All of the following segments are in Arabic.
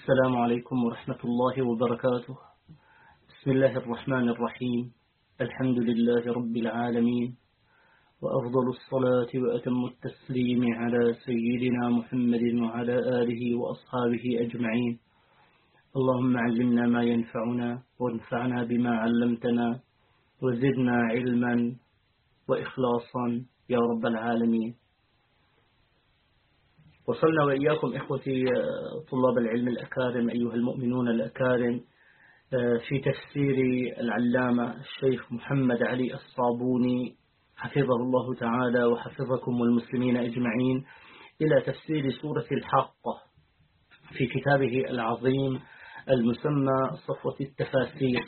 السلام عليكم ورحمة الله وبركاته. بسم الله الرحمن الرحيم. الحمد لله رب العالمين، وأفضل الصلاة وأتم التسليم على سيدنا محمد وعلى آله وأصحابه أجمعين. اللهم علمنا ما ينفعنا وانفعنا بما علمتنا وزدنا علما وإخلاصا يا رب العالمين. وصلنا وإياكم إخوتي طلاب العلم الأكارم أيها المؤمنون الأكارم في تفسير العلامة الشيخ محمد علي الصابوني حفظه الله تعالى وحفظكم والمسلمين أجمعين إلى تفسير سورة الحاقة في كتابه العظيم المسمى صفوة التفاسير،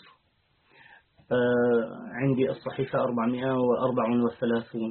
عندي الصحيفة 434.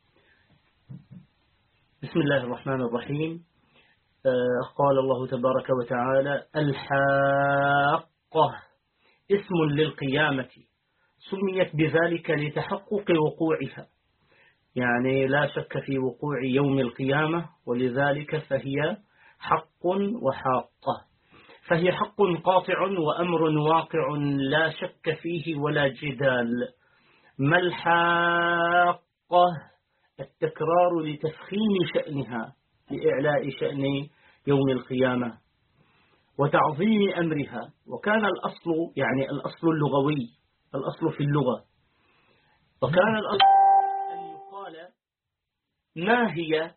بسم الله الرحمن الرحيم. قال الله تبارك وتعالى: الحاقة اسم للقيامة سميت بذلك لتحقق وقوعها، يعني لا شك في وقوع يوم القيامة، ولذلك فهي حق وحاقة، فهي حق قاطع وأمر واقع لا شك فيه ولا جدال. ما الحاقة؟ التكرار لتفخيم شأنها، لإعلاء شأن يوم القيامة وتعظيم أمرها. وكان الأصل، يعني الأصل اللغوي، الأصل في اللغة، وكان الأصل أن يقال ما هي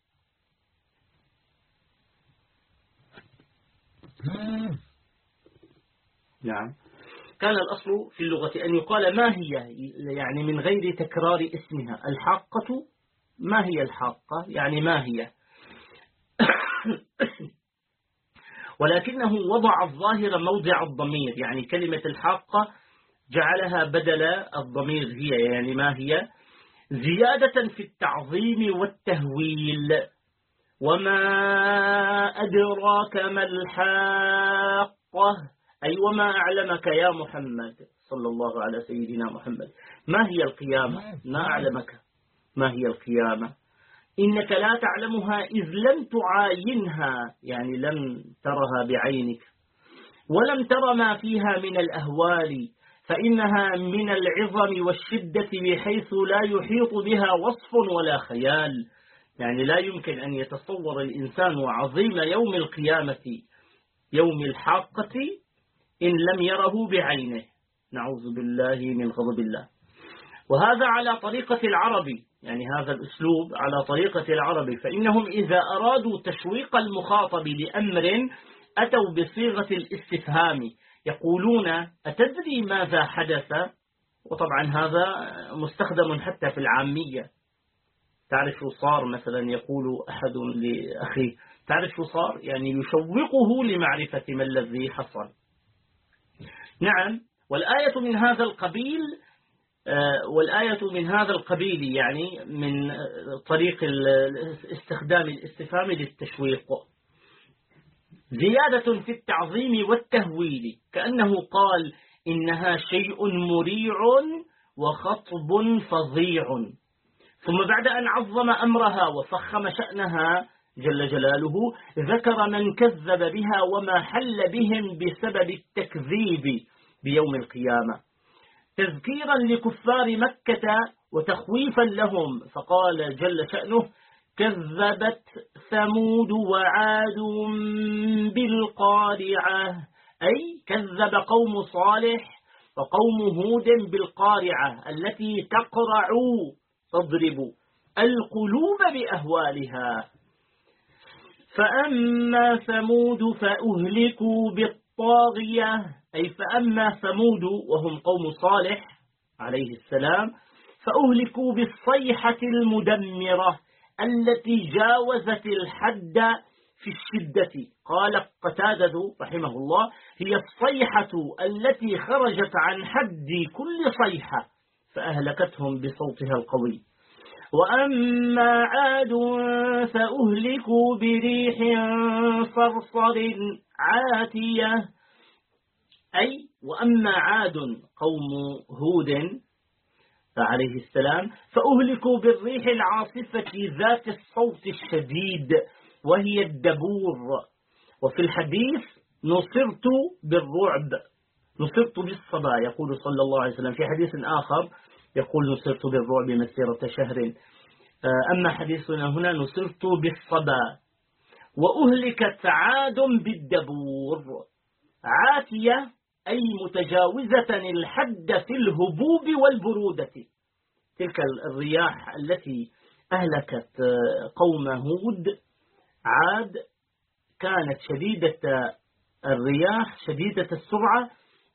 نعم كان الأصل في اللغة أن يقال ما هي، يعني من غير تكرار اسمها. الحاقة، ما هي الحاقة؟ يعني ما هي ولكنه وضع الظاهر موضع الضمير، يعني كلمة الحاقة جعلها بدل الضمير هي، يعني ما هي، زيادة في التعظيم والتهويل. وما أدراك ما الحاقة، أي وما أعلمك يا محمد صلى الله على سيدنا محمد ما هي القيامة؟ ما أعلمك ما هي القيامة، إنك لا تعلمها إذ لم تعاينها، يعني لم ترها بعينك، ولم تر ما فيها من الأهوال، فإنها من العظم والشدة بحيث لا يحيط بها وصف ولا خيال. يعني لا يمكن أن يتصور الإنسان عظيم يوم القيامة، يوم الحاقة، إن لم يره بعينه، نعوذ بالله من غضب الله. وهذا على طريقة العرب، يعني هذا الأسلوب على طريقة العرب، فإنهم إذا أرادوا تشويق المخاطب لأمر أتوا بصيغة الاستفهام، يقولون: أتدري ماذا حدث؟ وطبعا هذا مستخدم حتى في العامية. تعرف صار مثلا، يقول أحد لأخيه: تعرف صار، يعني يشوقه لمعرفة ما الذي حصل. نعم، والآية من هذا القبيل، يعني من طريق استخدام الاستفهام للتشويق، زيادة في التعظيم والتهويل، كأنه قال إنها شيء مريع وخطب فظيع. ثم بعد أن عظم أمرها وفخم شأنها جل جلاله، ذكر من كذب بها وما حل بهم بسبب التكذيب بيوم القيامة، تذكيرا لكفار مكة وتخويفا لهم، فقال جل شأنه: كذبت ثمود وعاد بالقارعة، أي كذب قوم صالح وقوم هود بالقارعة التي تضرب القلوب بأهوالها. فأما ثمود فأهلكوا بالطاغية، أي فأما ثمود وهم قوم صالح عليه السلام فأهلكوا بالصيحة المدمرة التي جاوزت الحد في الشدة. قال قتادة رحمه الله: هي الصيحة التي خرجت عن حد كل صيحة فأهلكتهم بصوتها القوي. وأما عاد فأهلكوا بريح صرصر عاتية، أي وأما عاد قوم هود عليه السلام فأهلكوا بالريح العاصفة ذات الصوت الشديد وهي الدبور. وفي الحديث نصرت بالرعب، نصرت بالصبا، يقول صلى الله عليه وسلم. في حديث آخر يقول نصرت بالرعب مسيرة شهر. أما حديثنا هنا نصرت بالصبا. وأهلكت عاد بالدبور. عاتية أي متجاوزة الحد في الهبوب والبرودة، تلك الرياح التي أهلكت قوم هود. عاد كانت شديدة الرياح، شديدة السرعة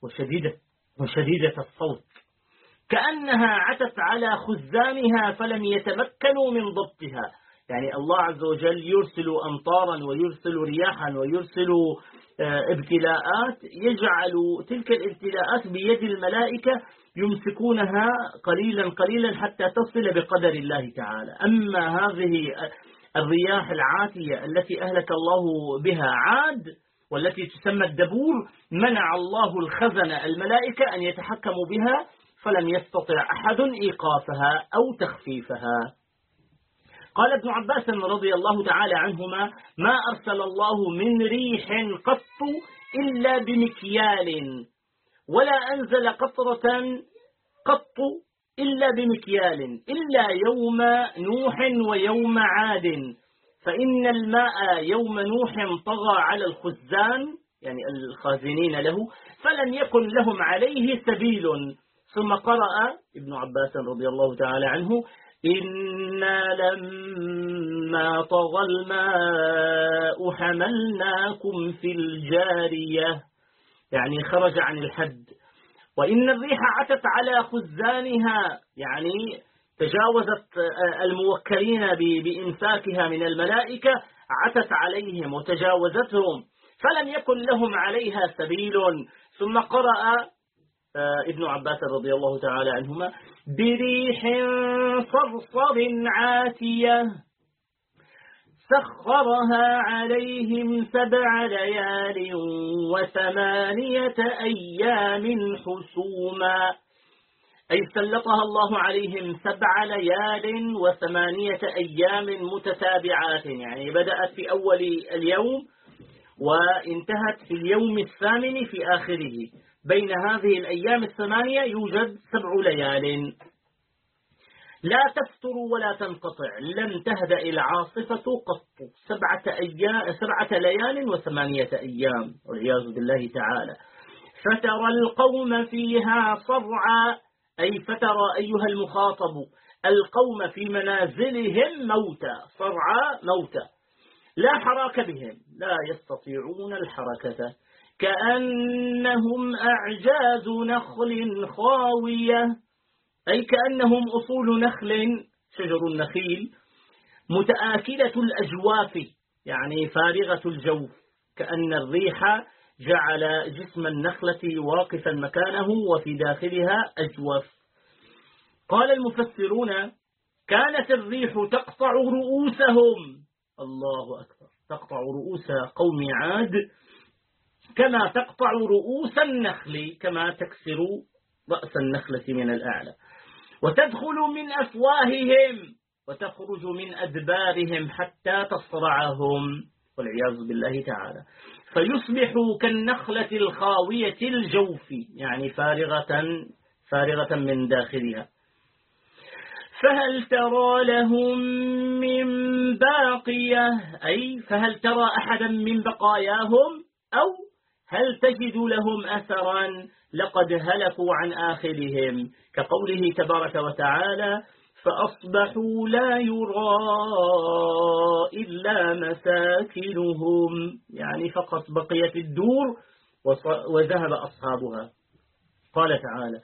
وشديدة الصوت، كأنها عتت على خزانها فلم يتمكنوا من ضبطها. يعني الله عز وجل يرسل أمطارا ويرسل رياحا ويرسل ابتلاءات، يجعل تلك الابتلاءات بيد الملائكة يمسكونها قليلا قليلا حتى تصل بقدر الله تعالى. أما هذه الرياح العاتية التي أهلك الله بها عاد والتي تسمى الدبور، منع الله الخزن الملائكة أن يتحكموا بها، فلم يستطع أحد إيقافها أو تخفيفها. قال ابن عباس رضي الله تعالى عنهما: ما أرسل الله من ريح قط إلا بمكيال، ولا أنزل قطرة قط إلا بمكيال، إلا يوم نوح ويوم عاد، فإن الماء يوم نوح طغى على الخزان، يعني الخازنين له، فلم يكن لهم عليه سبيل. ثم قرأ ابن عباس رضي الله تعالى عنه: إنا لما طغى الماء حملناكم في الجارية، يعني خرج عن الحد. وإن الريح عتت على خزانها، يعني تجاوزت الموكلين بإمساكها من الملائكة، عتت عليهم وتجاوزتهم، فلم يكن لهم عليها سبيل. ثم قرأ ابن عباس رضي الله تعالى عنهما: بريح صرصر عاتية سخرها عليهم 7 ليال و8 أيام حسوما، أي سلطها الله عليهم 7 ليال و8 أيام متتابعات، يعني بدأت في أول اليوم وانتهت في اليوم الثامن في آخره. بين هذه الأيام 8 يوجد 7 ليال لا تفتر ولا تنقطع، لم تهدأ العاصفة قط، 7 ليال و8 أيام والعياذ بالله تعالى. فترى القوم فيها صرعى، أي فترى أيها المخاطب القوم في منازلهم موتى، صرعى موتى، لا حراك بهم، لا يستطيعون الحركة، كأنهم أعجاز نخل خاوية، أي كأنهم أصول نخل، شجر النخيل، متآكلة الأجواف، يعني فارغة الجوف، كأن الريح جعل جسم النخلة واقفا مكانه وفي داخلها أجواف. قال المفسرون: كانت الريح تقطع رؤوسهم، الله أكبر، تقطع رؤوس قوم عاد كما تقطع رؤوس النخل، كما تكسر رأس النخلة من الأعلى، وتدخل من أفواههم وتخرج من أدبارهم حتى تصرعهم والعياذ بالله تعالى، فيصبحوا كالنخلة الخاوية الجوف، يعني فارغة من داخلها. فهل ترى لهم من باقية، أي فهل ترى أحدا من بقاياهم، أو هل تجد لهم أثرا، لقد هلكوا عن آخرهم، كقوله تبارك وتعالى: فأصبحوا لا يرى إلا مساكنهم، يعني فقط بقيت الدور وذهب أصحابها. قال تعالى: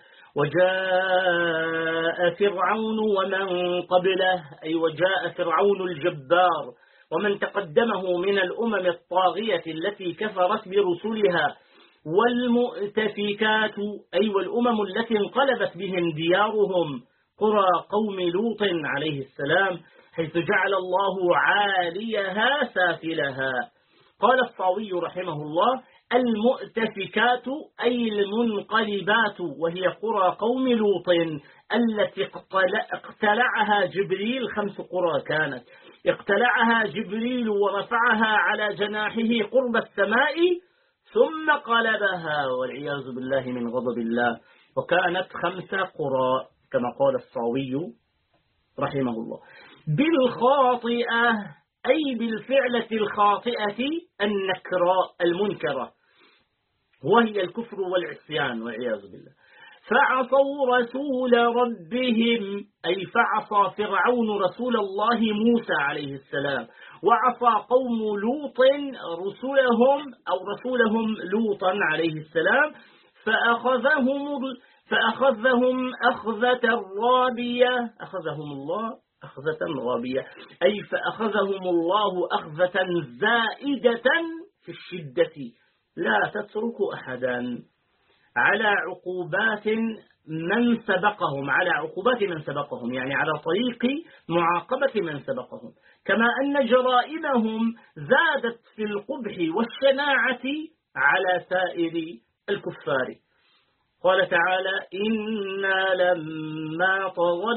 وجاء فرعون ومن قبله، أي وجاء فرعون الجبار ومن تقدمه من الأمم الطاغية التي كفرت برسلها، والمؤتفكات، أي والأمم التي انقلبت بهم ديارهم، قرى قوم لوط عليه السلام، حيث جعل الله عاليها سافلها. قال الطاوي رحمه الله: المؤتفكات أي المنقلبات، وهي قرى قوم لوط التي اقتلعها جبريل، 5 قرى كانت، اقتلعها جبريل ورفعها على جناحه قرب السماء، ثم قلبها والعياذ بالله من غضب الله. وكانت 5 قرى كما قال الصاوي رحمه الله. بالخاطئة أي بالفعلة الخاطئة النكراء المنكرة، وهي الكفر والعصيان والعياذ بالله. فعصوا رسول ربهم أي فعصى فرعون رسول الله موسى عليه السلام، وعصى قوم لوط رسولهم لوطا عليه السلام، فأخذهم أخذة رابية، أخذهم الله أخذة رابية أي فأخذهم الله أخذة زائدة في الشدة لا تترك أحدا على عقوبات من سبقهم، يعني على طريق معاقبة من سبقهم، كما أن جرائمهم زادت في القبح والشناعة على سائر الكفار. قال تعالى: إنا لما طغى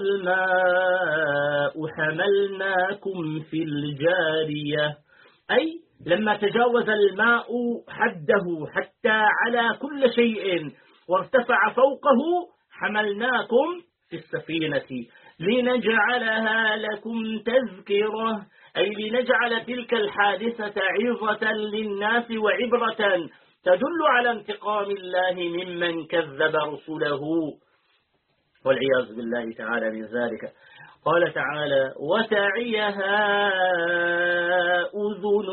الماء حملناكم في الجارية، أي لما تجاوز الماء حده حتى على كل شيء وارتفع فوقه حملناكم في السفينة لنجعلها لكم تذكرة، أي لنجعل تلك الحادثة عظة للناس وعبرة تدل على انتقام الله ممن كذب رسله والعياذ بالله تعالى من ذلك. قال تعالى: وتعيها أذن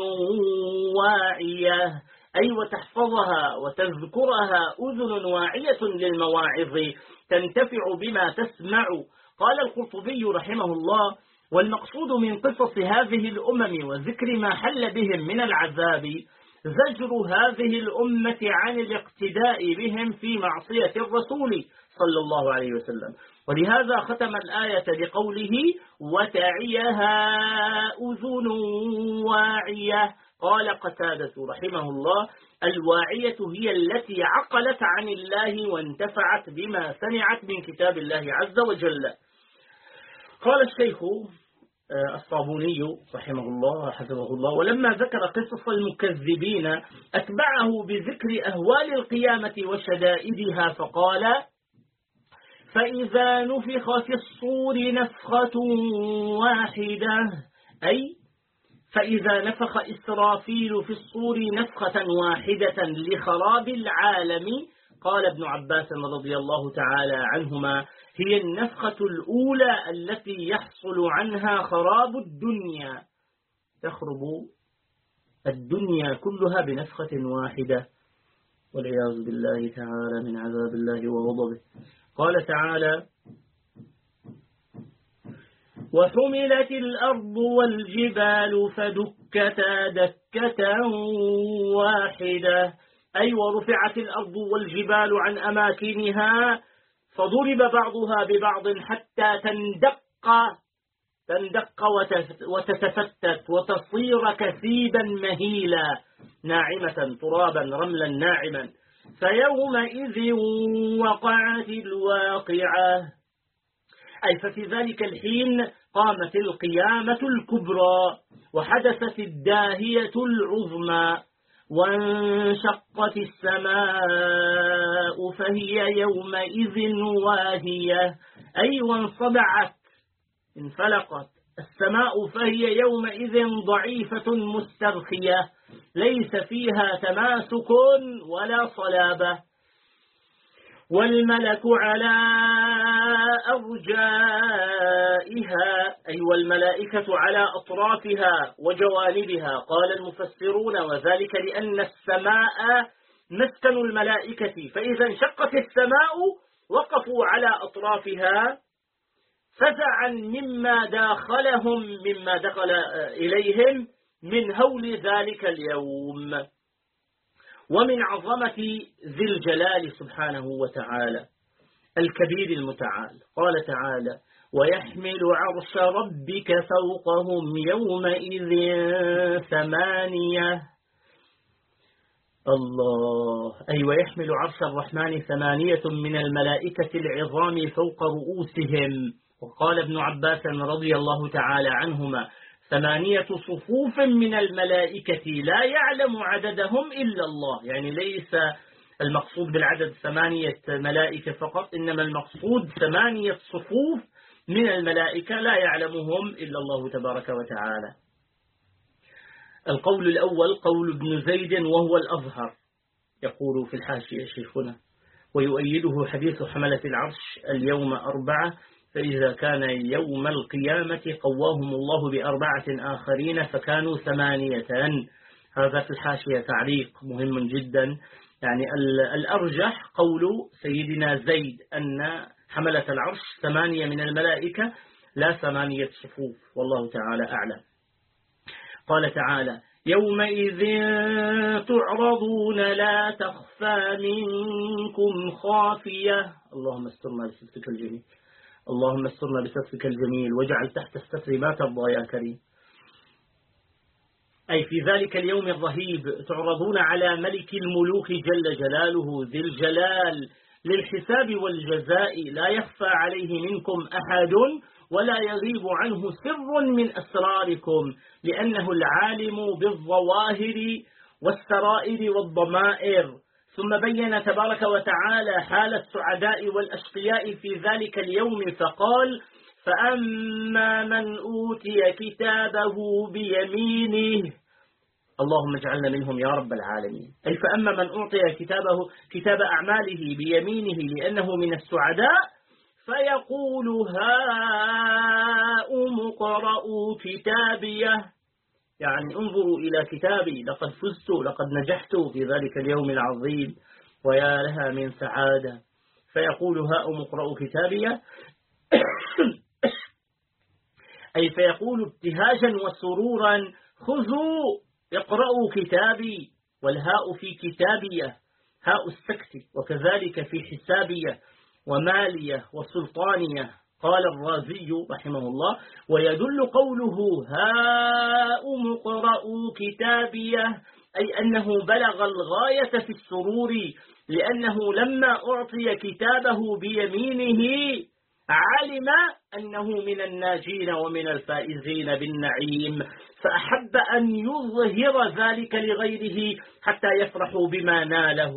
واعية، أي وتحفظها وتذكرها أذن واعية للمواعظ تنتفع بما تسمع. قال القرطبي رحمه الله: والمقصود من قصص هذه الأمم وذكر ما حل بهم من العذاب زجر هذه الأمة عن الاقتداء بهم في معصية الرسول صلى الله عليه وسلم. ولهذا ختم الآية بقوله: وتعيها أذن واعية. قال قتادة رحمه الله: الواعية هي التي عقلت عن الله وانتفعت بما سمعت من كتاب الله عز وجل. قال الشيخ الصابوني رحمه الله حفظه الله: ولما ذكر قصص المكذبين أتبعه بذكر أهوال القيامة وشدائدها فقال: فإذا نفخ في الصور نفخة واحدة، أي فإذا نفخ إسرافيل في الصور نفخة واحدة لخراب العالم. قال ابن عباس رضي الله تعالى عنهما: هي النفخة الأولى التي يحصل عنها خراب الدنيا، تخرب الدنيا كلها بنفخة واحدة والعياذ بالله تعالى من عذاب الله وغضبه. قال تعالى: وحملت الأرض والجبال فدكتا دكة واحدة، أي ورفعت الأرض والجبال عن أماكنها فضرب بعضها ببعض حتى تندق وتتفتت وتصير كثيبا مهيلا ناعمة ترابا رملا ناعما، فيومئذ وقعت الواقعة، أي ففي ذلك الحين قامت القيامة الكبرى وحدثت الداهية العظمى، وانشقت السماء فهي يومئذ واهية، أي وانصدعت انفلقت السماء فهي يومئذ ضعيفة مسترخية ليس فيها تماسك ولا صلابة، والملك على أرجائها، أي والملائكة على أطرافها وجوانبها. قال المفسرون: وذلك لأن السماء مسكن الملائكة، فإذا انشقت السماء وقفوا على أطرافها فزعا مما دخل إليهم من هول ذلك اليوم ومن عظمة ذي الجلال سبحانه وتعالى الكبير المتعال. قال تعالى: ويحمل عرش ربك فوقهم يومئذ 8. الله، أي ويحمل عرش الرحمن 8 من الملائكة العظام فوق رؤوسهم. وقال ابن عباس رضي الله تعالى عنهما: 8 صفوف من الملائكة لا يعلم عددهم إلا الله. يعني ليس المقصود بالعدد 8 ملائكة فقط، إنما المقصود 8 صفوف من الملائكة لا يعلمهم إلا الله تبارك وتعالى. القول الأول قول ابن زيد وهو الأظهر، يقول في الحاشية شيخنا: ويؤيده حديث حملة العرش اليوم 4، فإذا كان يوم القيامة قواهم الله ب4 آخرين فكانوا 8. هذا في الحاشية تعليق مهم جدا. يعني الأرجح قول سيدنا زيد أن حملة العرش 8 من الملائكة لا 8 صفوف، والله تعالى أعلم. قال تعالى: يومئذ تعرضون لا تخفى منكم خافية. اللهم استرنا بسترك الجميل، اللهم استرنا بسترك الجميل واجعل تحت الستر ما ترضى يا كريم. أي في ذلك اليوم الرهيب تعرضون على ملك الملوك جل جلاله ذي الجلال للحساب والجزاء، لا يخفى عليه منكم أحد ولا يغيب عنه سر من أسراركم، لأنه العالم بالظواهر والسرائر والضمائر. ثم بين تبارك وتعالى حال السعداء والأشقياء في ذلك اليوم فقال: فأما من أوتي كتابه بيمينه. اللهم اجعلنا منهم يا رب العالمين. أي فأما من أعطي كتاب أعماله بيمينه لأنه من السعداء فيقول: هاؤم اقرءوا كتابيه. يعني انظروا إلى كتابي، لقد فزت، لقد نجحت في ذلك اليوم العظيم، ويا لها من سعادة. فيقول: هاؤم اقرءوا كتابيه أي فيقول ابتهاجا وسرورا: خذوا اقرأوا كتابي. والهاء في كتابية هاء السكت، وكذلك في حسابية ومالية وسلطانية. قال الرازي رحمه الله: ويدل قوله هاؤم اقرءوا كتابيه أي أنه بلغ الغاية في السرور، لأنه لما أعطي كتابه بيمينه علم أنه من الناجين ومن الفائزين بالنعيم، فأحب أن يظهر ذلك لغيره حتى يفرحوا بما ناله.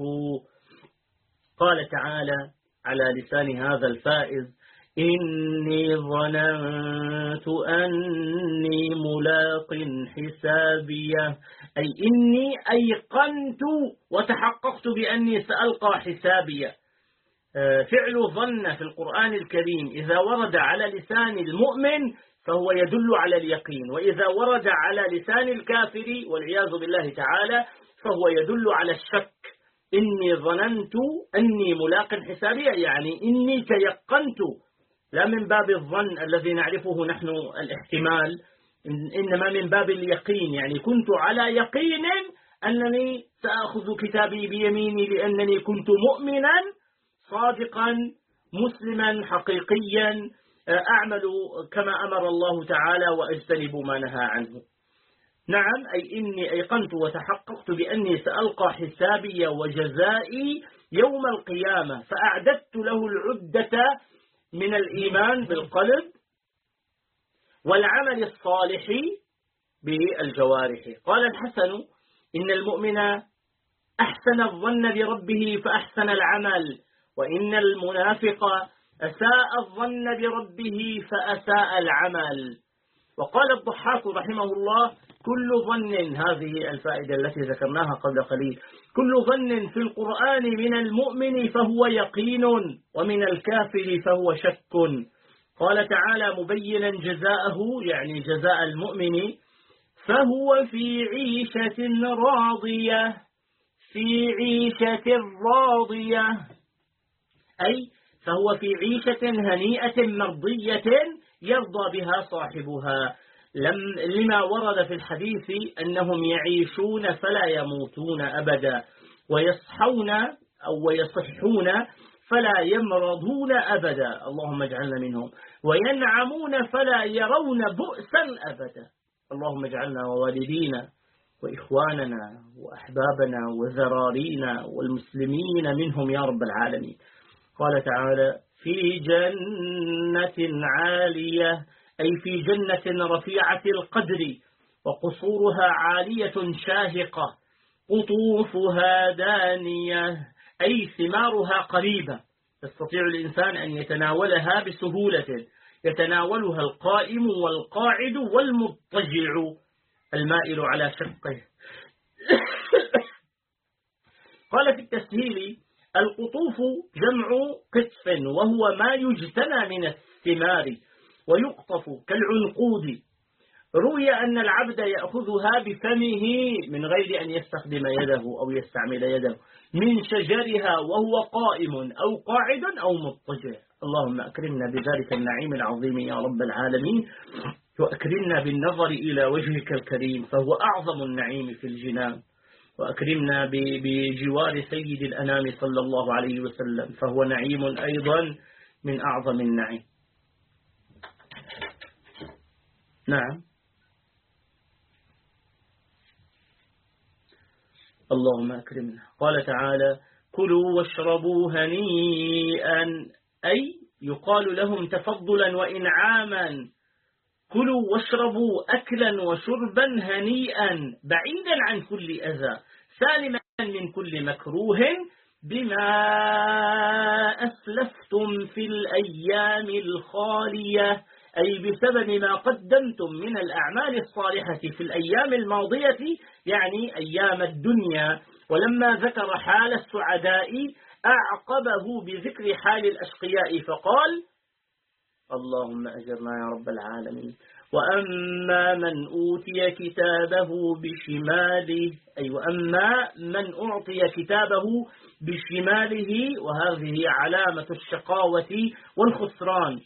قال تعالى على لسان هذا الفائز: إني ظننت أني ملاق حسابيه، أي إني أيقنت وتحققت بأني سألقى حسابيه. فعل ظن في القرآن الكريم إذا ورد على لسان المؤمن فهو يدل على اليقين، وإذا ورد على لسان الكافر والعياذ بالله تعالى فهو يدل على الشك. إني ظننت أني ملاق حسابيه يعني إني تيقنت، لا من باب الظن الذي نعرفه نحن الاحتمال، إنما من باب اليقين، يعني كنت على يقين أنني سأخذ كتابي بيميني لأنني كنت مؤمنا صادقا مسلما حقيقيا أعمل كما أمر الله تعالى وأجتنب ما نهى عنه. نعم، أي إني أيقنت وتحققت بأني سألقى حسابي وجزائي يوم القيامة، فأعددت له العدة من الإيمان بالقلب والعمل الصالح بالجوارح. قال الحسن: إن المؤمن أحسن الظن بربه فأحسن العمل، وإن المنافق أساء الظن بربه فأساء العمل. وقال الضحاك رحمه الله: كل ظن، هذه الفائدة التي ذكرناها قبل قليل، كل ظن في القرآن من المؤمن فهو يقين، ومن الكافر فهو شك. قال تعالى مبينا جزاءه، يعني جزاء المؤمن: فهو في عيشة راضية، في عيشة راضية، أي فهو في عيشة هنيئة مرضية يرضى بها صاحبها، لما ورد في الحديث أنهم يعيشون فلا يموتون أبدا، ويصحون أو ويصحون فلا يمرضون أبدا، اللهم اجعلنا منهم، وينعمون فلا يرون بؤسا أبدا. اللهم اجعلنا ووالدينا وإخواننا وأحبابنا وذرارينا والمسلمين منهم يا رب العالمين. قال تعالى: في جنة عالية، أي في جنة رفيعة القدر وقصورها عالية شاهقة قطوفها دانية أي ثمارها قريبة يستطيع الإنسان أن يتناولها بسهولة يتناولها القائم والقاعد والمضطجع المائل على شقه. قال في التسهيل القطوف جمع قطف وهو ما يجتنى من الثمار ويقطف كالعنقود. روي أن العبد يأخذها بفمه من غير أن يستخدم يده أو يستعمل يده من شجرها وهو قائم أو قاعد أو مضطجع. اللهم أكرمنا بذلك النعيم العظيم يا رب العالمين، وأكرمنا بالنظر إلى وجهك الكريم فهو أعظم النعيم في الجنان، وأكرمنا بجوار سيد الأنام صلى الله عليه وسلم فهو نعيم أيضا من أعظم النعيم. نعم. اللهم أكرمنا. قال تعالى كلوا واشربوا هنيئا أي يقال لهم تفضلا وإنعاما كلوا واشربوا أكلا وشربا هنيئا بعيدا عن كل أذى سالما من كل مكروه بما أسلفتم في الأيام الخالية أي بسبب ما قدمتم من الأعمال الصالحة في الأيام الماضية يعني أيام الدنيا. ولما ذكر حال السعداء أعقبه بذكر حال الأشقياء فقال اللهم أجرنا يا رب العالمين وأما من أوتي كتابه بشماله أي وأما من أعطي كتابه بشماله وهذه علامة الشقاوة والخسران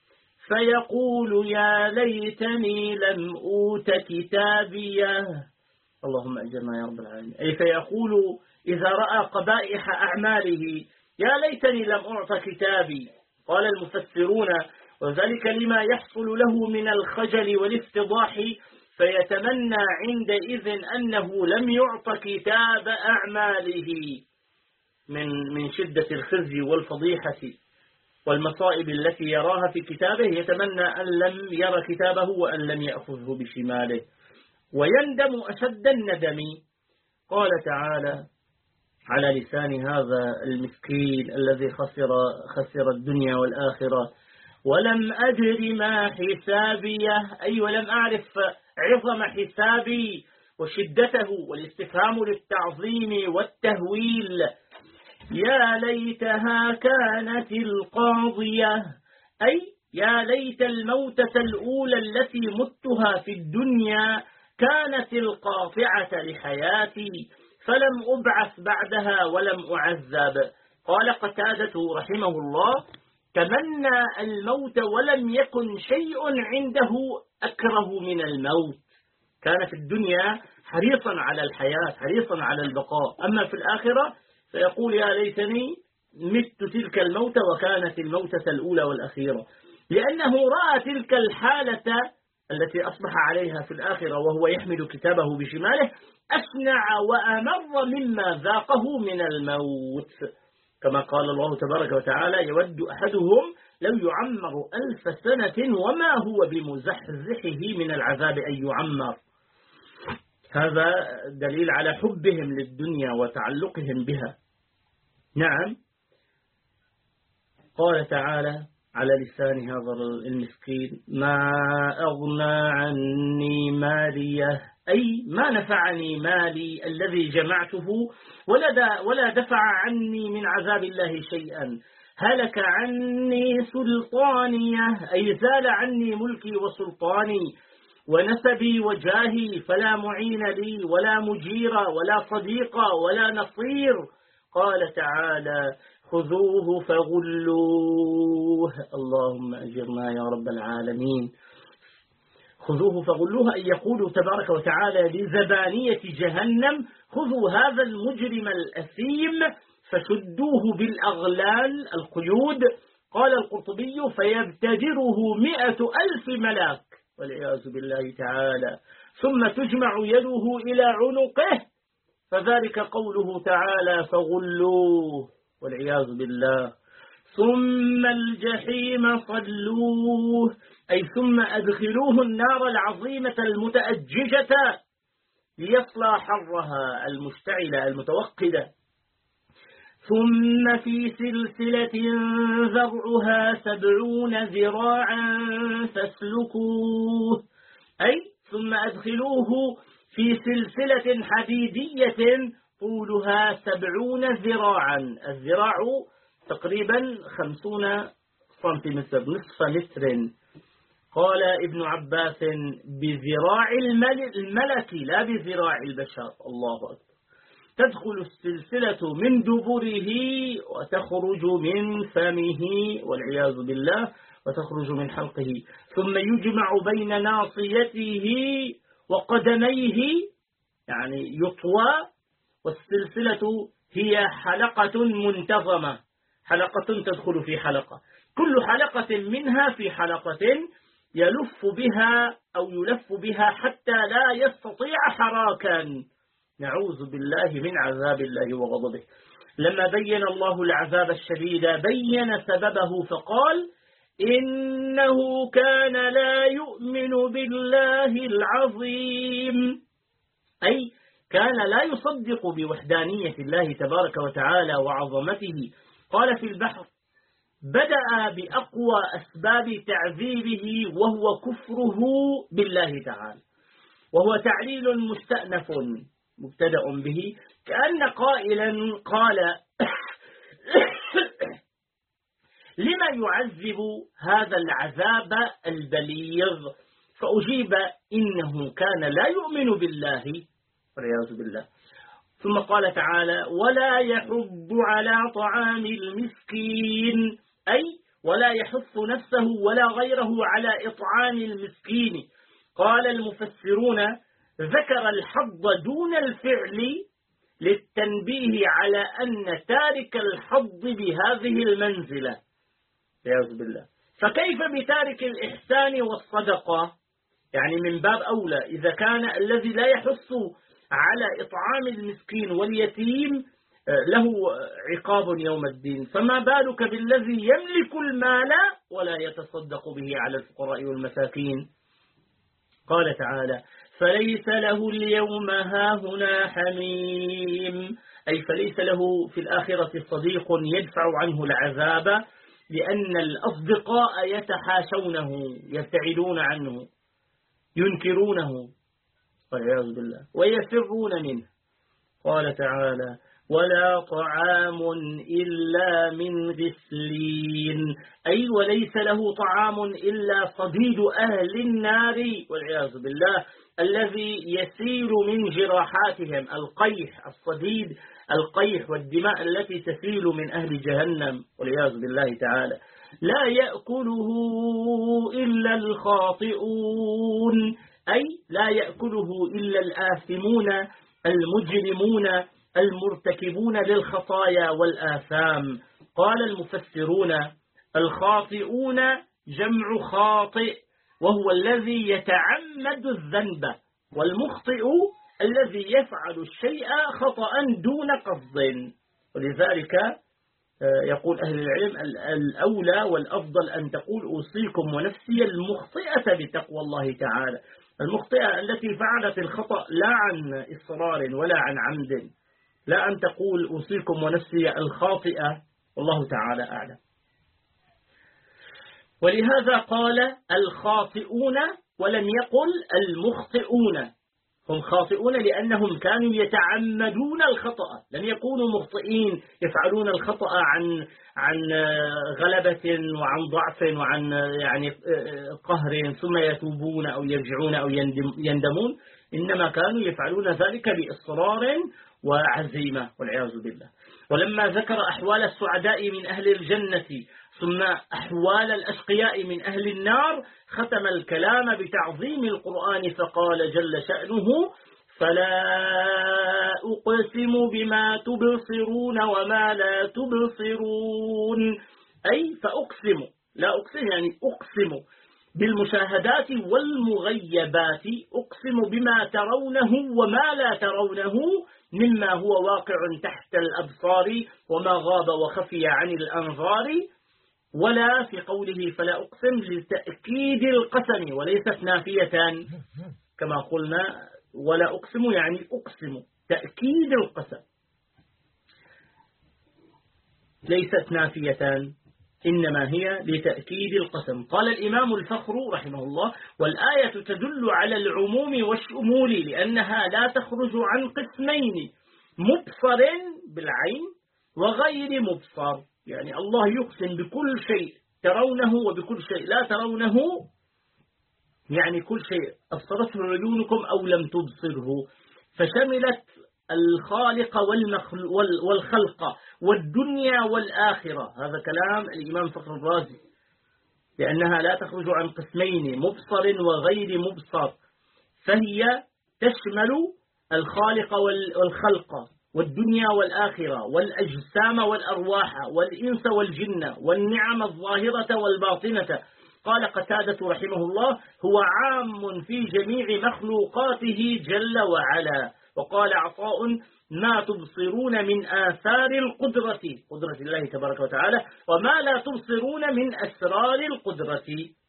فيقول يا ليتني لم أوت كتابيه. اللهم أجرنا يا رب العالمين. أي فيقول إذا رأى قبائح أعماله يا ليتني لم أعط كتابي. قال المفسرون وذلك لما يحصل له من الخجل والافتضاح فيتمنى عندئذ أنه لم يعط كتاب أعماله من شدة الخزي والفضيحة والمصائب التي يراها في كتابه يتمنى أن لم ير كتابه وأن لم يأخذه بشماله ويندم أشد الندم. قال تعالى على لسان هذا المسكين الذي خسر الدنيا والآخرة ولم أدر ما حسابيه أي ولم أعرف عظم حسابي وشدته والاستفهام للتعظيم والتهويل. يا ليتها كانت القاضية أي يا ليت الموتة الأولى التي متها في الدنيا كانت القاطعة لحياتي فلم أبعث بعدها ولم أعذب. قال قتادة رحمه الله تمنى الموت ولم يكن شيء عنده أكره من الموت. كان في الدنيا حريصا على الحياة حريصا على البقاء أما في الآخرة فيقول يا ليتني مت تلك الموتة وكانت الموتة الأولى والأخيرة لأنه رأى تلك الحالة التي أصبح عليها في الآخرة وهو يحمل كتابه بشماله أشنع وأمر مما ذاقه من الموت كما قال الله تبارك وتعالى يود أحدهم لو يعمر 1000 سنة وما هو بمزحزحه من العذاب أن يعمر. هذا دليل على حبهم للدنيا وتعلقهم بها. نعم. قال تعالى على لسان هذا المسكين ما أغنى عني ماليه أي ما نفعني مالي الذي جمعته ولا دفع عني من عذاب الله شيئا هلك عني سلطانيه أي زال عني ملكي وسلطاني ونسبي وجاهي فلا معين لي ولا مجير ولا صديق ولا نصير. قال تعالى خذوه فغلوه. اللهم أجرنا يا رب العالمين. خذوه فغلوه أن يقول تبارك وتعالى لزبانية جهنم خذوا هذا المجرم الأثيم فشدوه بالأغلال القيود. قال القرطبي فيبتدره 100,000 ملاك والعياذ بالله تعالى ثم تجمع يده إلى عنقه فذلك قوله تعالى فغلوه والعياذ بالله. ثم الجحيم صلوه، أي ثم أدخلوه النار العظيمة المتأججة ليصلى حرها المشتعلة المتوقدة. ثم في سلسلة ذرعها 70 ذراعا فاسلكوه، أي ثم أدخلوه في سلسلة حديدية طولها 70 ذراعا. الذراع تقريبا 50 سنتيمتر، نصف متر. قال ابن عباس بذراع الملك لا بذراع البشر. الله أكبر. تدخل السلسلة من دبره وتخرج من فمه والعياذ بالله، وتخرج من حلقه، ثم يجمع بين ناصيته وقدميه، يعني يطوى. والسلسلة هي حلقة منتظمة، حلقة تدخل في حلقة، كل حلقة منها في حلقة يلف بها أو يلف بها حتى لا يستطيع حراكا. نعوذ بالله من عذاب الله وغضبه. لما بين الله العذاب الشديد بين سببه فقال: إنه كان لا يؤمن بالله العظيم، أي كان لا يصدق بوحدانية الله تبارك وتعالى وعظمته. قال في البحر: بدأ بأقوى أسباب تعذيبه وهو كفره بالله تعالى، وهو تعليل مستأنف مبتدأ به، كأن قائلا قال: لما يعذب هذا العذاب البليغ؟ فأجيب: إنه كان لا يؤمن بالله والعياذ بالله. ثم قال تعالى: ولا يحض على طعام المسكين، أي ولا يحث نفسه ولا غيره على إطعام المسكين. قال المفسرون: ذكر الحض دون الفعل للتنبيه على أن تارك الحض بهذه المنزلة والعياذ بالله. فكيف بتارك الإحسان والصدقة؟ يعني من باب أولى إذا كان الذي لا يحث على إطعام المسكين واليتيم له عقاب يوم الدين، فما بالك بالذي يملك المال ولا يتصدق به على الفقراء والمساكين؟ قال تعالى: فليس له اليوم هاهنا حميم، أي فليس له في الآخرة صديق يدفع عنه العذاب، لأن الأصدقاء يتحاشونه، يبتعدون عنه، ينكرونه والعياذ بالله ويفرون منه. قال تعالى: ولا طعام إلا من غسلين، أي وليس له طعام إلا صديد أهل النار والعياذ بالله، الذي يسيل من جراحاتهم، القيح، الصديد القيح والدماء التي تسيل من أهل جهنم والعياذ بالله تعالى. لا يأكله إلا الخاطئون، أي لا يأكله إلا الآثمون المجرمون المرتكبون للخطايا والآثام. قال المفسرون: الخاطئون جمع خاطئ، وهو الذي يتعمد الذنب، والمخطئ الذي يفعل الشيء خطأ دون قصد. ولذلك يقول أهل العلم: الأولى والأفضل أن تقول أوصيكم ونفسي المخطئة بتقوى الله تعالى، المخطئة التي فعلت الخطأ لا عن إصرار ولا عن عمد، لا أن تقول أوصيكم ونفسي الخاطئة، والله تعالى أعلم. ولهذا قال الخاطئون ولم يقل المخطئون. هم خاطئون لأنهم كانوا يتعمدون الخطأ، لم يكونوا مخطئين يفعلون الخطأ عن غلبة وعن ضعف وعن يعني قهر ثم يتوبون أو يرجعون أو يندمون، إنما كانوا يفعلون ذلك بإصرار وعزيمة والعياذ بالله. ولما ذكر أحوال السعداء من أهل الجنة ثم أحوال الأشقياء من أهل النار، ختم الكلام بتعظيم القرآن فقال جل شأنه: فلا أقسم بما تبصرون وما لا تبصرون، أي فأقسم، لا أقسم يعني أقسم بالمشاهدات والمغيبات، أقسم بما ترونه وما لا ترونه مما هو واقع تحت الأبصار وما غاب وخفي عن الأنظار. ولا في قوله فلا أقسم لتأكيد القسم وليست نافية كما قلنا، ولا أقسم يعني أقسم تأكيد القسم ليست نافية، إنما هي لتأكيد القسم. قال الإمام الفخر رحمه الله: والآية تدل على العموم والشمول لأنها لا تخرج عن قسمين: مبصر بالعين وغير مبصر. يعني الله يقسم بكل شيء ترونه وبكل شيء لا ترونه، يعني كل شيء أبصرته عيونكم أو لم تبصره، فشملت الخالق والخلق والدنيا والآخرة. هذا كلام الإمام فخر الرازي، لأنها لا تخرج عن قسمين: مبصر وغير مبصر، فهي تشمل الخالق والخلق والدنيا والآخرة والأجسام والأرواح والإنس والجن والنعم الظاهرة والباطنة. قال قتادة رحمه الله: هو عام في جميع مخلوقاته جل وعلا. وقال عطاء: ما تبصرون من آثار القدرة، قدرة الله تبارك وتعالى، وما لا تبصرون من أسرار القدرة.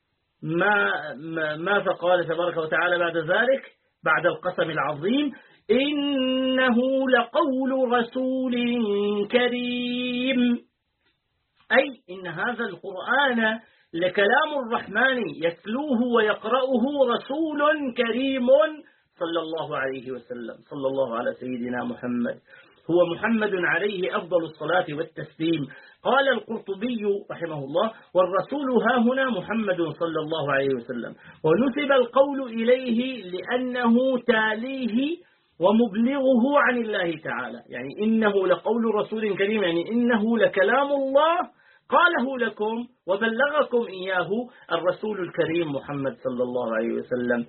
ماذا قال تبارك وتعالى بعد ذلك، بعد القسم العظيم؟ إنه لقول رسول كريم، أي إن هذا القرآن لكلام الرحمن يتلوه ويقرأه رسول كريم صلى الله عليه وسلم، صلى الله على سيدنا محمد، هو محمد عليه أفضل الصلاة والتسليم. قال القرطبي رحمه الله: والرسول ها هنا محمد صلى الله عليه وسلم، ونسب القول إليه لأنه تاليه ومبلغه عن الله تعالى. يعني إنه لقول رسول كريم، يعني إنه لكلام الله قاله لكم وبلغكم إياه الرسول الكريم محمد صلى الله عليه وسلم.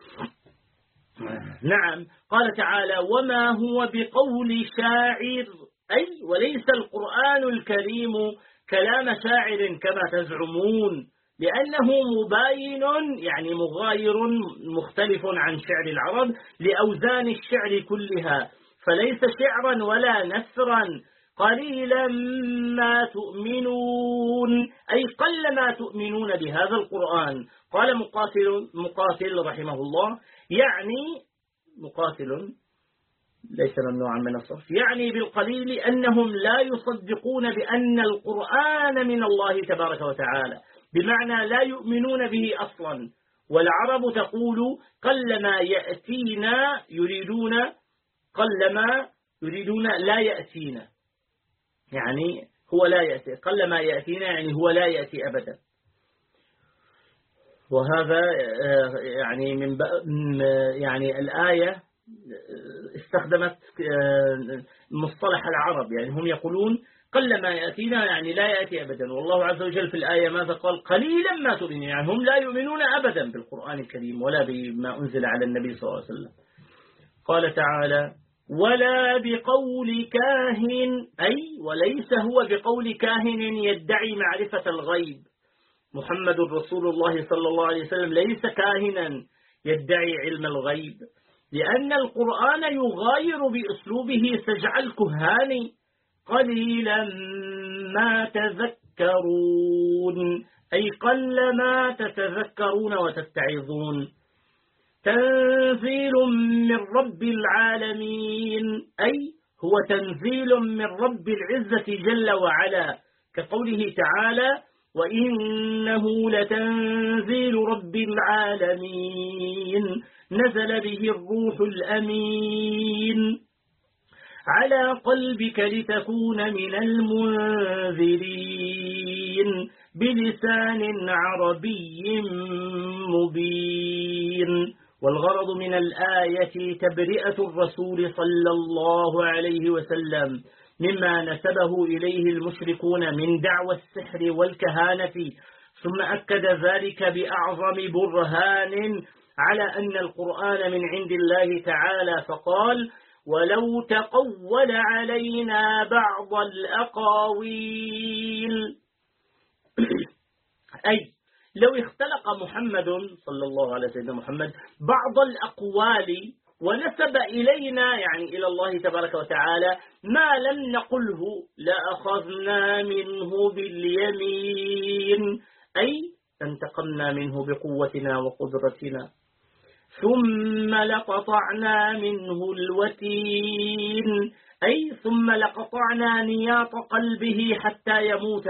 نعم. قال تعالى: وما هو بقول شاعر، أي وليس القرآن الكريم كلام شاعر كما تزعمون، لأنه مباين يعني مغاير مختلف عن شعر العرب لأوزان الشعر كلها، فليس شعرا ولا نثرا. قليلا ما تؤمنون، أي قل ما تؤمنون بهذا القرآن. قال مقاتل رحمه الله، يعني مقاتل ليس ممنوعا من الصرف، يعني بالقليل أنهم لا يصدقون بأن القرآن من الله تبارك وتعالى، بمعنى لا يؤمنون به أصلا. والعرب تقول قلما يأتينا، قلما يريدون لا يأتينا، يعني هو لا يأتي، قلما يأتينا يعني هو لا يأتي أبدا. وهذا يعني يعني الآية استخدمت مصطلح العرب، يعني هم يقولون قلما يأتينا يعني لا يأتي أبدا، والله عز وجل في الآية ماذا قال؟ قليلا ما تؤمنون، يعني هم لا يؤمنون أبدا بالقرآن الكريم ولا بما أنزل على النبي صلى الله عليه وسلم. قال تعالى: ولا بقول كاهن، أي وليس هو بقول كاهن يدعي معرفة الغيب. محمد رسول الله صلى الله عليه وسلم ليس كاهنا يدعي علم الغيب، لأن القرآن يغاير بأسلوبه سجع الكهان. قليلا ما تذكرون، أي قل ما تتذكرون وتتعظون. تنزيل من رب العالمين، أي هو تنزيل من رب العزة جل وعلا، كقوله تعالى: وإنه لتنزيل رب العالمين نزل به الروح الأمين على قلبك لتكون من المنذرين بلسان عربي مبين. والغرض من الآية تبرئة الرسول صلى الله عليه وسلم مما نسبه إليه المشركون من دعوى السحر والكهانة، ثم أكد ذلك بأعظم برهان على أن القرآن من عند الله تعالى، فقال: ولو تقول علينا بعض الأقاويل أي لو اختلق محمد صلى الله عليه وسلم بعض الأقوال ونسب إلينا يعني إلى الله تبارك وتعالى ما لم نقله لأخذنا منه باليمين، أي انتقمنا منه بقوتنا وقدرتنا، ثم لقطعنا منه الوتين، أي ثم لقطعنا نياط قلبه حتى يموت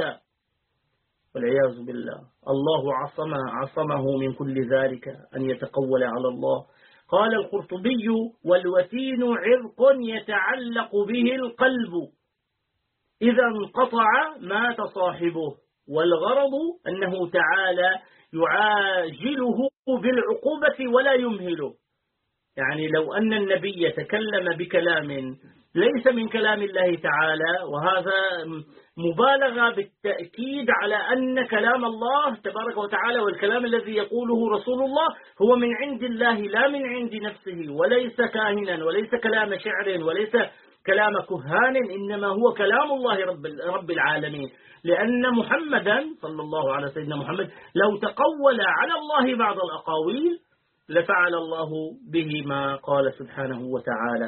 والعياذ بالله. الله عصمه من كل ذلك أن يتقول على الله. قال القرطبي: والوتين عرق يتعلق به القلب، إذا انقطع مات صاحبه، والغرض أنه تعالى يعاجله بالعقوبة ولا يمهله. يعني لو أن النبي تكلم بكلام ليس من كلام الله تعالى، وهذا مبالغة بالتأكيد على أن كلام الله تبارك وتعالى والكلام الذي يقوله رسول الله هو من عند الله لا من عند نفسه، وليس كاهنا وليس كلام شعر وليس كلام كهان، إنما هو كلام الله رب العالمين. لأن محمدا صلى الله على سيدنا محمد لو تقول على الله بعض الأقاويل لفعل الله به ما قال سبحانه وتعالى.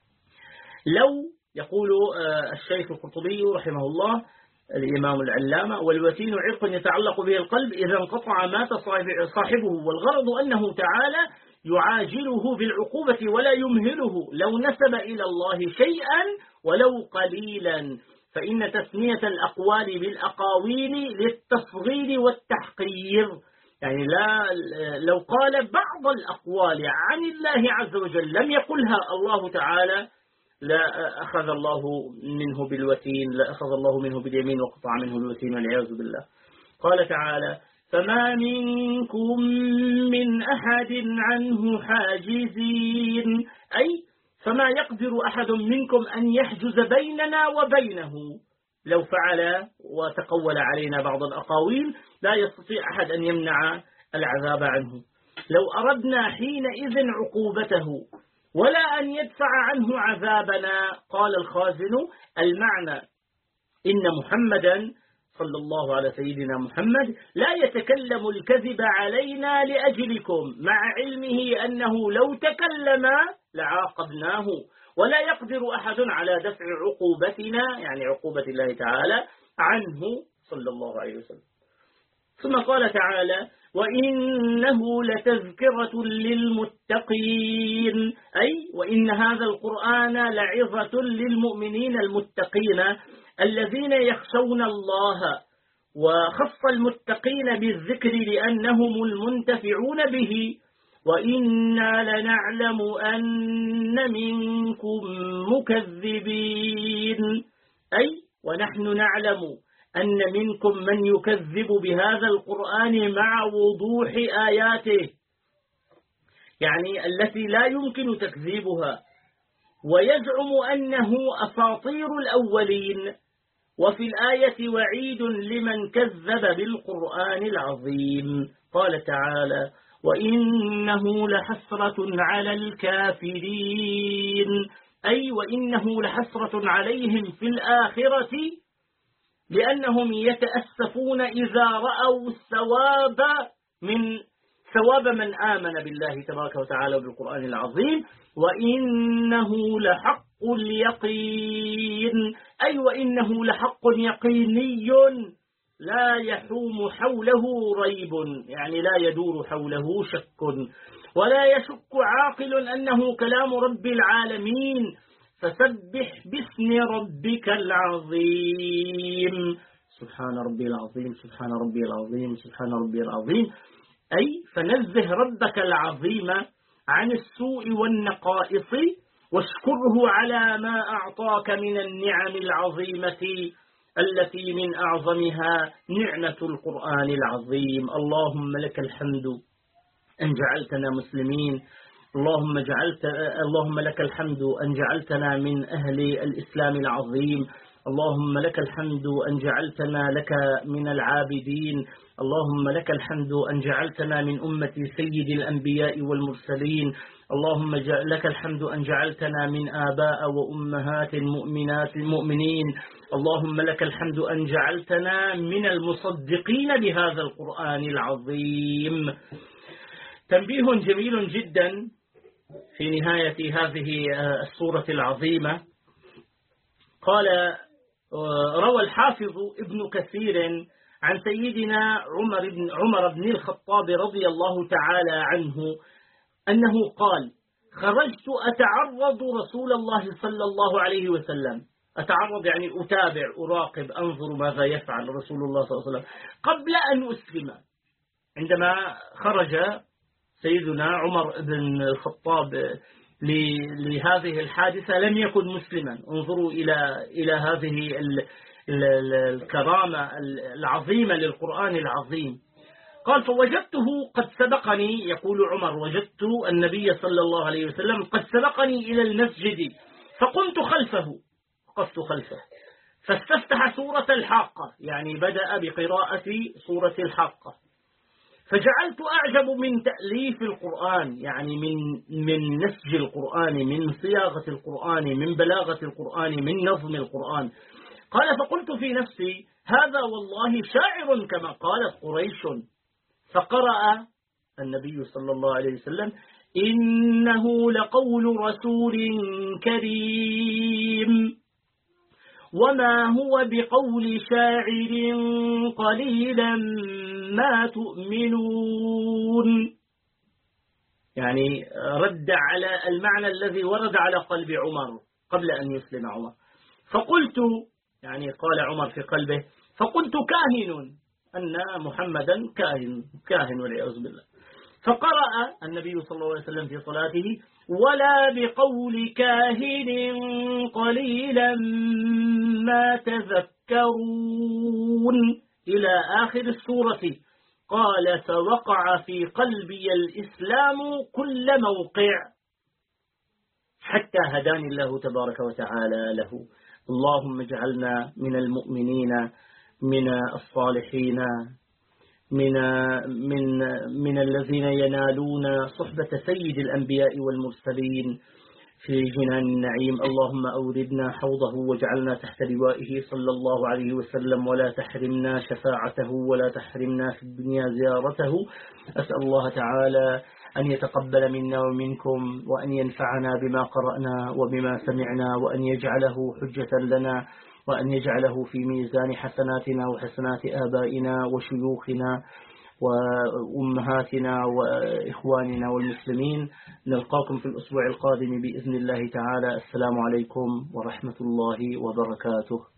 لو يقول الشيخ القرطبي رحمه الله الإمام العلامة: والوتين عرق يتعلق به القلب، إذا انقطع مات صاحبه، والغرض أنه تعالى يعاجله بالعقوبة ولا يمهله لو نسب إلى الله شيئا ولو قليلا، فإن تسمية الأقوال بالأقاويل للتصغير والتحقير. يعني لو قال بعض الأقوال عن الله عز وجل لم يقلها الله تعالى لا أخذ الله منه بالوتين، لا أخذ الله منه باليمين وقطع منه الوتين والعياذ بالله. قال تعالى: فما منكم من أحد عنه حاجزين، أي فما يقدر أحد منكم أن يحجز بيننا وبينه. لو فعل وتقول علينا بعض الأقاويل لا يستطيع أحد أن يمنع العذاب عنه. لو أردنا حينئذ عقوبته ولا أن يدفع عنه عذابنا. قال الخازن: المعنى إن محمدا صلى الله على سيدنا محمد لا يتكلم الكذب علينا لأجلكم، مع علمه أنه لو تكلم لعاقبناه، ولا يقدر أحد على دفع عقوبتنا يعني عقوبة الله تعالى عنه صلى الله عليه وسلم. ثم قال تعالى: وإنه لتذكرة للمتقين، أي وإن هذا القرآن لعظة للمؤمنين المتقين الذين يخشون الله، وخص المتقين بالذكر لأنهم المنتفعون به. وإنا لنعلم أن منكم مكذبين، أي ونحن نعلم أن منكم من يكذب بهذا القرآن مع وضوح آياته، يعني التي لا يمكن تكذيبها، ويزعم أنه أساطير الأولين. وفي الآية وعيد لمن كذب بالقرآن العظيم. قال تعالى: وإنه لحسرة على الكافرين، أي وإنه لحسرة عليهم في الآخرة، لأنهم يتأسفون إذا رأوا ثواب من آمن بالله تبارك وتعالى وبالقرآن العظيم. وإنه لحق اليقين، أي وإنه لحق يقيني لا يحوم حوله ريب، يعني لا يدور حوله شك، ولا يشك عاقل أنه كلام رب العالمين. فسبح باسم ربك العظيم. سبحان ربي العظيم، سبحان ربي العظيم، سبحان ربي العظيم، أي فنزه ربك العظيم عن السوء والنقائص، واشكره على ما أعطاك من النعم العظيمة التي من أعظمها نعمة القرآن العظيم. اللهم لك الحمد أن جعلتنا مسلمين، اللهم لك الحمد أن جعلتنا من أهل الإسلام العظيم، اللهم لك الحمد أن جعلتنا لك من العابدين، اللهم لك الحمد أن جعلتنا من أمة سيد الأنبياء والمرسلين، اللهم لك الحمد أن جعلتنا من آباء وأمهات المؤمنين، اللهم لك الحمد أن جعلتنا من المصدقين بهذا القرآن العظيم. تنبيه جميل جدا في نهاية هذه السورة العظيمة قال: روى الحافظ ابن كثير عن سيدنا عمر بن الخطاب رضي الله تعالى عنه أنه قال: خرجت أتعرض رسول الله صلى الله عليه وسلم. أتعرض يعني أتابع، أراقب، أنظر ماذا يفعل رسول الله صلى الله عليه وسلم قبل أن أسلم. عندما خرج سيدنا عمر بن الخطاب لهذه الحادثة لم يكن مسلما. انظروا إلى هذه الكرامة العظيمة للقرآن العظيم. قال: فوجدته قد سبقني، يقول عمر، وجدت النبي صلى الله عليه وسلم قد سبقني إلى المسجد فقمت خلفه، وقفت خلفه، فاستفتح سورة الحاقة، يعني بدأ بقراءة سورة الحاقة، فجعلت أعجب من تأليف القرآن، يعني من نسج القرآن، من صياغة القرآن، من بلاغة القرآن، من نظم القرآن. قال: فقلت في نفسي: هذا والله شاعر كما قالت قريش. فقرأ النبي صلى الله عليه وسلم: إنه لقول رسول كريم وما هو بقول شاعر قليلا ما تؤمنون. يعني رد على المعنى الذي ورد على قلب عمر قبل أن يسلم عمر. فقلت، يعني قال عمر في قلبه، فقلت كاهن، أن محمدا كاهن والعياذ بالله. فقرأ النبي صلى الله عليه وسلم في صلاته: ولا بقول كاهن قليلا ما تذكرون، إلى آخر السورة. قال: فوقع في قلبي الإسلام كل موقع حتى هداني الله تبارك وتعالى له. اللهم اجعلنا من المؤمنين، من الصالحين، من الذين ينالون صحبة سيد الأنبياء والمرسلين في جنان النعيم. اللهم أوردنا حوضه واجعلنا تحت لوائه صلى الله عليه وسلم، ولا تحرمنا شفاعته، ولا تحرمنا في الدنيا زيارته. أسأل الله تعالى أن يتقبل منا ومنكم، وأن ينفعنا بما قرأنا وبما سمعنا، وأن يجعله حجة لنا، وأن يجعله في ميزان حسناتنا وحسنات آبائنا وشيوخنا وأمهاتنا وإخواننا والمسلمين. نلقاكم في الأسبوع القادم بإذن الله تعالى. السلام عليكم ورحمة الله وبركاته.